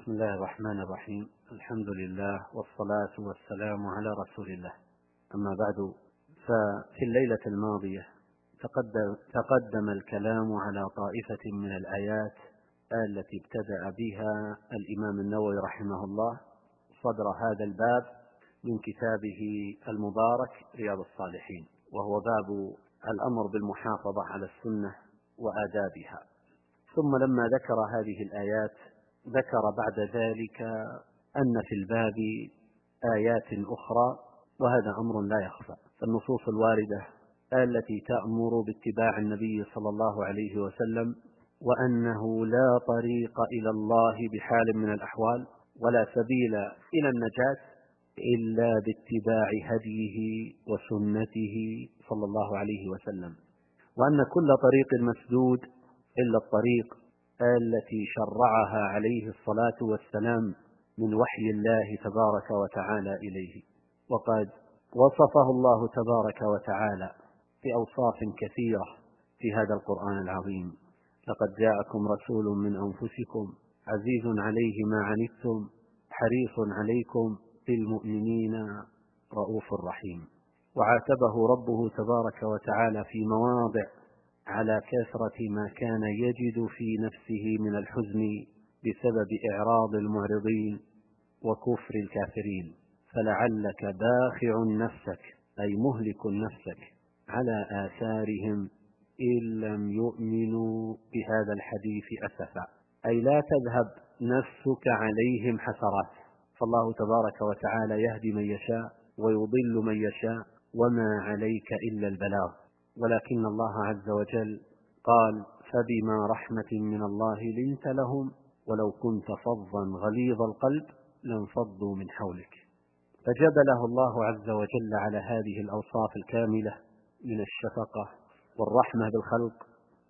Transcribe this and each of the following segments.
بسم الله الرحمن الرحيم. الحمد لله والصلاة والسلام على رسول الله. أما بعد، ففي الليلة الماضية تقدم الكلام على طائفة من الآيات التي ابتدأ بها الإمام النووي رحمه الله صدر هذا الباب من كتابه المبارك رياض الصالحين، وهو باب الأمر بالمحافظة على السنة وآدابها. ثم لما ذكر هذه الآيات ذكر بعد ذلك أن في الباب آيات أخرى، وهذا أمر لا يخفى. فالنصوص الواردة التي تأمر باتباع النبي صلى الله عليه وسلم، وأنه لا طريق إلى الله بحال من الأحوال ولا سبيل إلى النجاة إلا باتباع هديه وسنته صلى الله عليه وسلم، وأن كل طريق مسدود إلا الطريق التي شرعها عليه الصلاة والسلام من وحي الله تبارك وتعالى إليه. وقد وصفه الله تبارك وتعالى بأوصاف كثيرة في هذا القرآن العظيم: لقد جاءكم رسول من أنفسكم عزيز عليه ما عنتم حريص عليكم بالمؤمنين رؤوف رحيم. وعاتبه ربه تبارك وتعالى في مواضع على كثرة ما كان يجد في نفسه من الحزن بسبب إعراض المعرضين وكفر الكافرين، فلعلك باخع نفسك أي مهلك نفسك على آثارهم إن لم يؤمنوا بهذا الحديث أسفا، أي لا تذهب نفسك عليهم حسرات. فالله تبارك وتعالى يهدي من يشاء ويضل من يشاء، وما عليك إلا البلاغ. ولكن الله عز وجل قال: فبما رحمة من الله لنت لهم ولو كنت فظا غليظ القلب لانفضوا من حولك. فجبله الله عز وجل على هذه الأوصاف الكاملة من الشفقة والرحمة بالخلق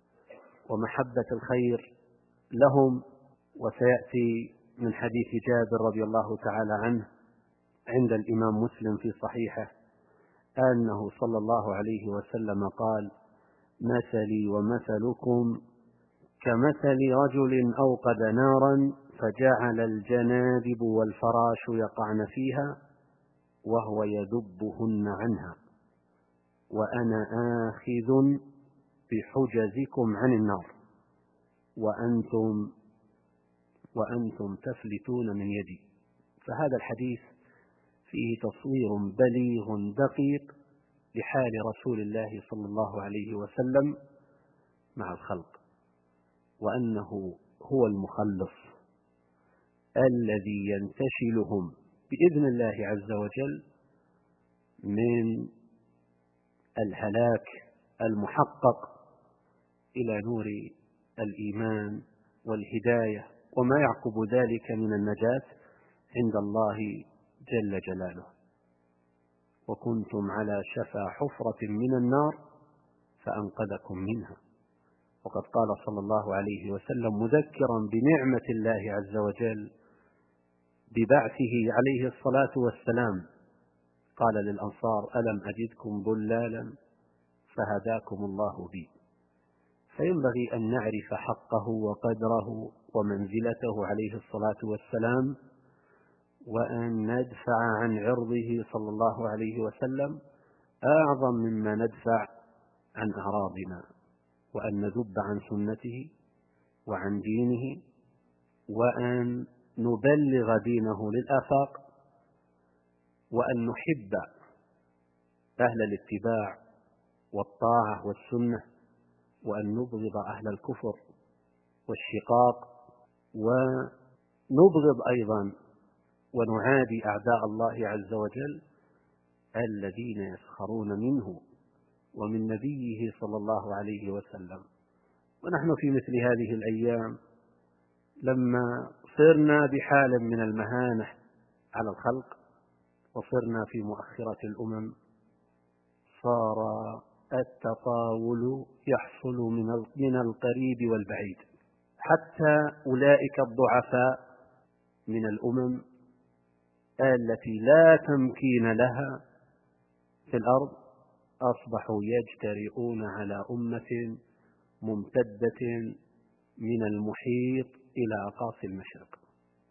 ومحبة الخير لهم. وسيأتي من حديث جابر رضي الله تعالى عنه عند الإمام مسلم في صحيحه أنه صلى الله عليه وسلم قال: مثلي ومثلكم كمثل رجل أوقد نارا فجعل الجنادب والفراش يقعن فيها وهو يذبهن عنها، وأنا آخذ بحجزكم عن النار وأنتم تفلتون من يدي. فهذا الحديث فيه تصوير بليغ دقيق لحال رسول الله صلى الله عليه وسلم مع الخلق، وأنه هو المخلص الذي ينتشلهم بإذن الله عز وجل من الهلاك المحقق إلى نور الإيمان والهداية وما يعقب ذلك من النجاة عند الله جل جلاله. وكنتم على شفا حفرة من النار فأنقذكم منها. وقد قال صلى الله عليه وسلم مذكرا بنعمة الله عز وجل ببعثه عليه الصلاة والسلام، قال للأنصار: ألم أجدكم ضلالا فهداكم الله بي. فينبغي أن نعرف حقه وقدره ومنزلته عليه الصلاة والسلام، وأن ندفع عن عرضه صلى الله عليه وسلم أعظم مما ندفع عن أعراضنا، وأن نذب عن سنته وعن دينه، وأن نبلغ دينه للآفاق، وأن نحب أهل الاتباع والطاعة والسنة، وأن نبغض أهل الكفر والشقاق، ونبغض أيضا ونعادي أعداء الله عز وجل الذين يسخرون منه ومن نبيه صلى الله عليه وسلم. ونحن في مثل هذه الأيام لما صرنا بحال من المهانة على الخلق وصرنا في مؤخرة الأمم، صار التطاول يحصل من القريب والبعيد، حتى أولئك الضعفاء من الأمم التي لا تمكين لها في الأرض أصبحوا يجترئون على أمة ممتدة من المحيط إلى أقاصي المشرق.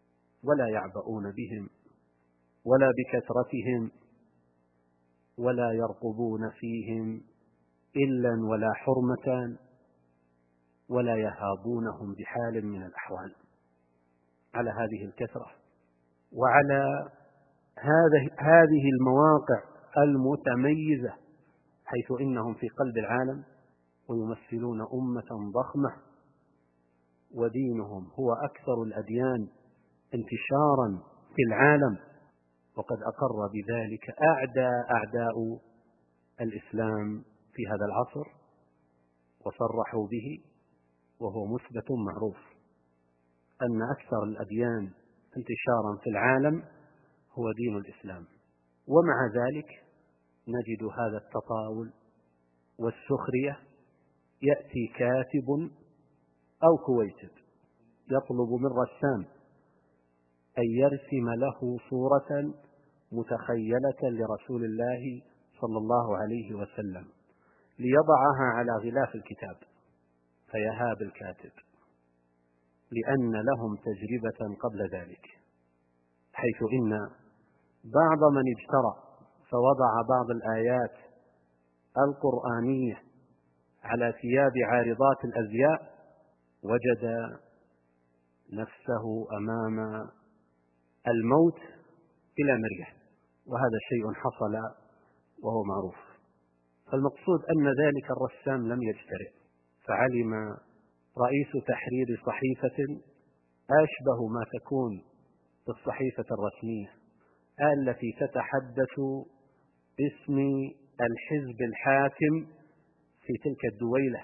ولا يعبؤون بهم ولا بكثرتهم ولا يرقبون فيهم إلا ولا حرمة ولا يهابونهم بحال من الأحوال. على هذه الكثرة وعلى هذه المواقع المتميزة، حيث إنهم في قلب العالم ويمثلون أمة ضخمة، ودينهم هو أكثر الأديان انتشارا في العالم، وقد أقر بذلك أعداء الإسلام في هذا العصر وصرحوا به، وهو مثبت معروف أن أكثر الأديان انتشارا في العالم هو دين الإسلام. ومع ذلك نجد هذا التطاول والسخرية. يأتي كاتب أو كويتب يطلب من رسام أن يرسم له صورة متخيلة لرسول الله صلى الله عليه وسلم ليضعها على غلاف الكتاب، فيهاب الكاتب، لأن لهم تجربة قبل ذلك، حيث إن بعض من اجترأ فوضع بعض الآيات القرآنية على ثياب عارضات الأزياء وجد نفسه أمام الموت إلى مريح، وهذا شيء حصل وهو معروف. فالمقصود أن ذلك الرسام لم يجترئ، فعلم رئيس تحرير صحيفة أشبه ما تكون بالصحيفة الرسمية التي تتحدث باسم الحزب الحاكم في تلك الدويلة،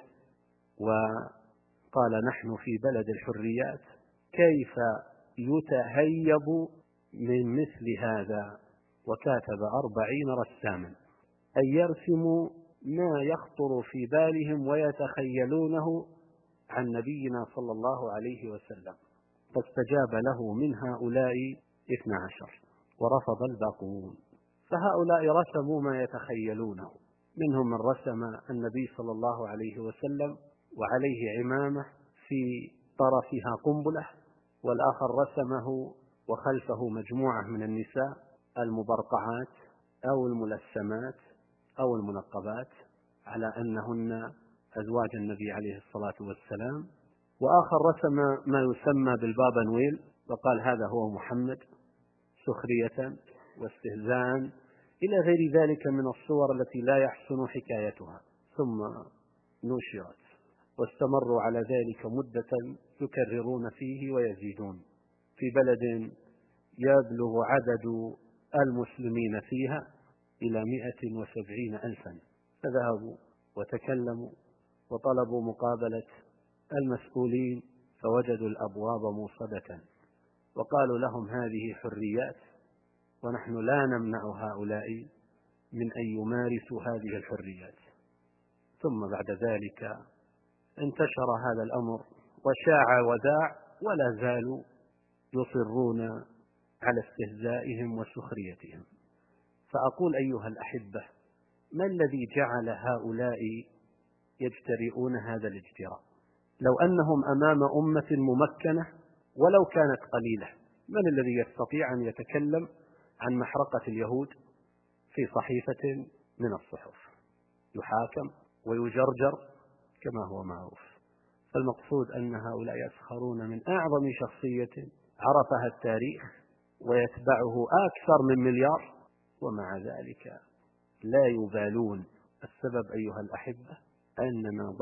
وقال: نحن في بلد الحريات، كيف يتهيب من مثل هذا؟ وكاتب 40 رساما أن يرسموا ما يخطر في بالهم ويتخيلونه عن نبينا صلى الله عليه وسلم، فاستجاب له من هؤلاء 12 ورفض الباقون. فهؤلاء رسموا ما يتخيلونه، منهم من رسم النبي صلى الله عليه وسلم وعليه عمامة في طرفها قنبلة، والآخر رسمه وخلفه مجموعة من النساء المبرقعات أو الملثمات أو المنقبات على أنهن أزواج النبي عليه الصلاة والسلام، وآخر رسم ما يسمى بالبابا نويل وقال هذا هو محمد، سخرية واستهزاء إلى غير ذلك من الصور التي لا يحسن حكايتها. ثم نشرت واستمروا على ذلك مدة يكررون فيه ويزيدون، في بلد يبلغ عدد المسلمين فيها إلى 170,000. فذهبوا وتكلموا وطلبوا مقابلة المسؤولين، فوجدوا الأبواب موصدة، وقالوا لهم هذه حريات، ونحن لا نمنع هؤلاء من أن يمارسوا هذه الحريات. ثم بعد ذلك انتشر هذا الأمر وشاع وذاع، ولا زالوا يصرون على استهزائهم وسخريتهم. فأقول أيها الأحبة، ما الذي جعل هؤلاء يجترئون هذا الاجتراء؟ لو أنهم أمام أمة ممكنة ولو كانت قليلة، من الذي يستطيع أن يتكلم عن محرقة اليهود في صحيفة من الصحف؟ يحاكم ويجرجر كما هو معروف. فالمقصود أن هؤلاء يسخرون من أعظم شخصية عرفها التاريخ ويتبعه أكثر من 1,000,000، ومع ذلك لا يبالون. السبب أيها الأحبة أننا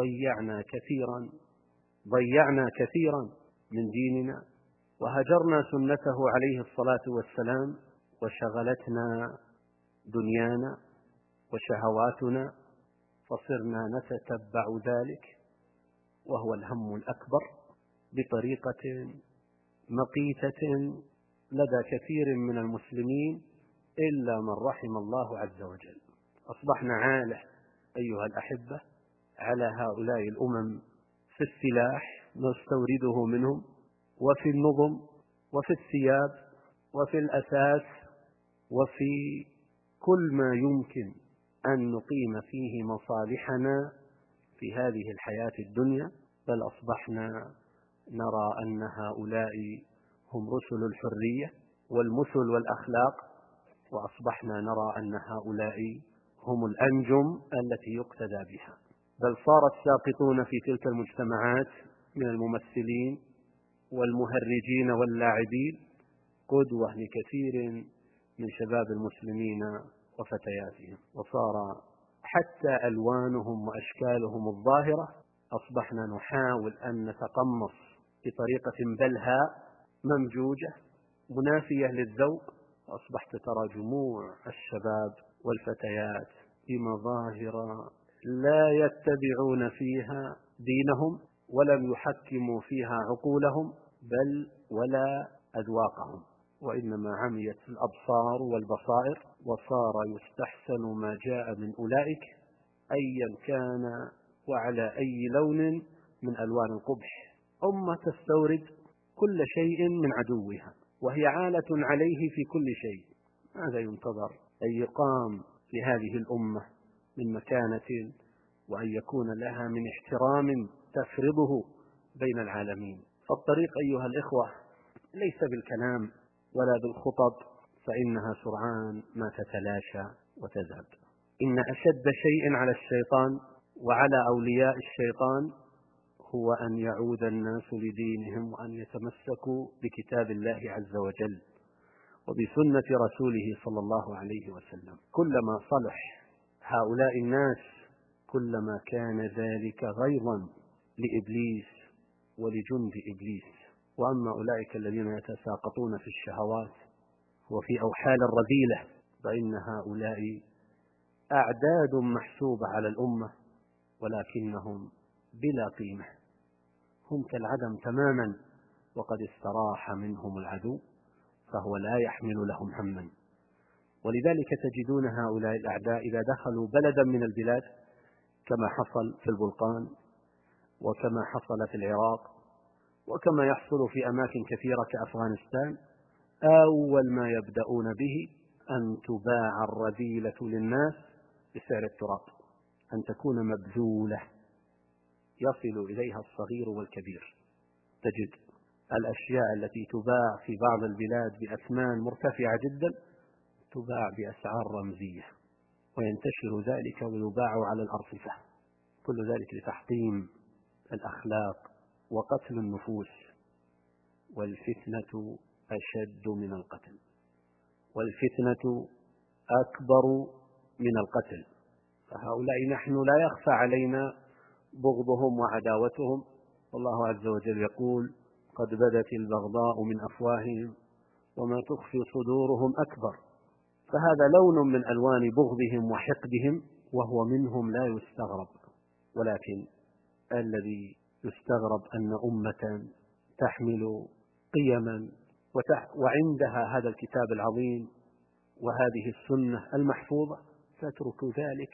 ضيعنا كثيرا من ديننا، وهجرنا سنته عليه الصلاة والسلام، وشغلتنا دنيانا وشهواتنا، فصرنا نتتبع ذلك، وهو الهم الأكبر، بطريقة مقيتة لدى كثير من المسلمين إلا من رحم الله عز وجل. أصبحنا عالة أيها الأحبة على هؤلاء الأمم في السلاح نستورده منهم، وفي النظم، وفي الثياب، وفي الأساس، وفي كل ما يمكن أن نقيم فيه مصالحنا في هذه الحياة الدنيا. بل أصبحنا نرى أن هؤلاء هم رسل الحرية والمثل والأخلاق، وأصبحنا نرى أن هؤلاء هم الأنجم التي يقتدى بها، بل صار الساقطون في تلك المجتمعات من الممثلين والمهرجين واللاعبين قدوة لكثير من شباب المسلمين وفتياتهم، وصار حتى ألوانهم وأشكالهم الظاهرة أصبحنا نحاول أن نتقمص بطريقة بلهاء ممجوجة منافية للذوق، وأصبحت ترى جموع الشباب والفتيات بمظاهر لا يتبعون فيها دينهم ولم يحكموا فيها عقولهم بل ولا أذواقهم، وإنما عميت الأبصار والبصائر، وصار يستحسن ما جاء من أولئك أيا كان وعلى أي لون من ألوان القبح. أمة تستورد كل شيء من عدوها وهي عالة عليه في كل شيء. ماذا ينتظر أن يقام لهذه الأمة من مكانة وأن يكون لها من احترام تفرضه بين العالمين؟ فالطريق أيها الإخوة ليس بالكلام ولا بالخطب، فإنها سرعان ما تتلاشى وتذهب. إن أشد شيء على الشيطان وعلى أولياء الشيطان هو أن يعود الناس لدينهم وأن يتمسكوا بكتاب الله عز وجل وبسنة رسوله صلى الله عليه وسلم. كلما صلح هؤلاء الناس كلما كان ذلك غيظا لإبليس ولجند إبليس. وأما أولئك الذين يتساقطون في الشهوات وفي أوحال الرذيلة فإن هؤلاء أعداد محسوبة على الأمة ولكنهم بلا قيمة، هم كالعدم تماما، وقد استراح منهم العدو فهو لا يحمل لهم هما. ولذلك تجدون هؤلاء الأعداء إذا دخلوا بلدا من البلاد كما حصل في البلقان وكما حصل في العراق وكما يحصل في أماكن كثيرة كأفغانستان، أول ما يبدأون به أن تباع الرذيلة للناس بسعر التراب، أن تكون مبذولة يصل إليها الصغير والكبير. تجد الأشياء التي تباع في بعض البلاد بأثمان مرتفعة جدا تباع بأسعار رمزية، وينتشر ذلك ويباع على الأرصفة، كل ذلك لتحطيم الأخلاق وقتل النفوس. والفتنة أشد من القتل، والفتنة أكبر من القتل. فهؤلاء نحن لا يخفى علينا بغضهم وعداوتهم، والله عز وجل يقول قد بدت البغضاء من أفواههم وما تخفي صدورهم أكبر. فهذا لون من ألوان بغضهم وحقدهم وهو منهم لا يستغرب، ولكن الذي يستغرب أن أمة تحمل قيما وعندها هذا الكتاب العظيم وهذه السنة المحفوظة تترك ذلك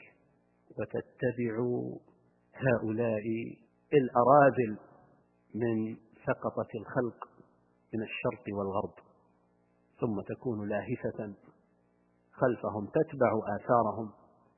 وتتبع هؤلاء الأراذل من سقطة الخلق من الشرق والغرب، ثم تكون لاهفة خلفهم تتبع آثارهم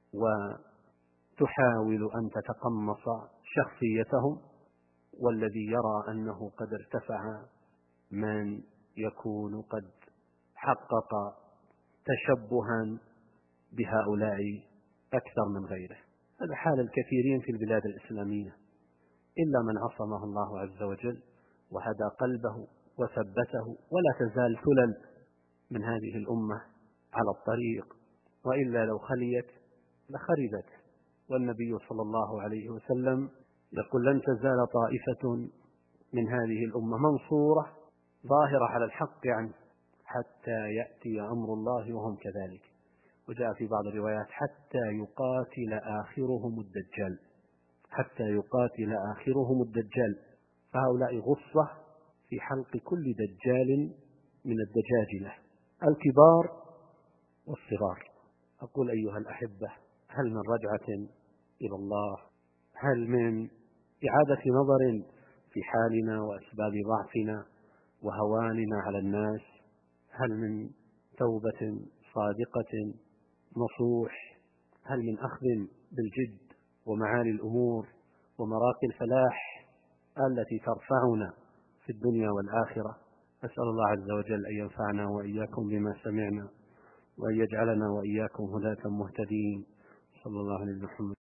وتحاول أن تتقمص شخصيتهم. والذي يرى أنه قد ارتفع من يكون قد حقق تشبها بهؤلاء أكثر من غيره. هذا حال الكثيرين في البلاد الإسلامية، إلا من عصمه الله عز وجل وهدى قلبه وثبته، ولا تزال ثلل من هذه الأمة على الطريق، وإلا لو خليت لخربت. والنبي صلى الله عليه وسلم يقول لن تزال طائفة من هذه الأمة منصورة ظاهرة على الحق يعني حتى يأتي أمر الله وهم كذلك. وجاء في بعض الروايات حتى يقاتل آخرهم الدجال، حتى يقاتل آخرهم الدجال. فهؤلاء غصة في حلق كل دجال من الدجاجلة الكبار والصغار. أقول أيها الأحبة، هل من رجعة إلى الله؟ هل من إعادة نظر في حالنا وأسباب ضعفنا وهواننا على الناس؟ هل من توبة صادقة نصوح؟ هل من أخذ بالجد ومعالي الأمور ومراقي الفلاح التي ترفعنا في الدنيا والآخرة؟ أسأل الله عز وجل أن ينفعنا وإياكم بما سمعنا، وأن يجعلنا وإياكم هداة مهتدين. صلى الله عليه وسلم.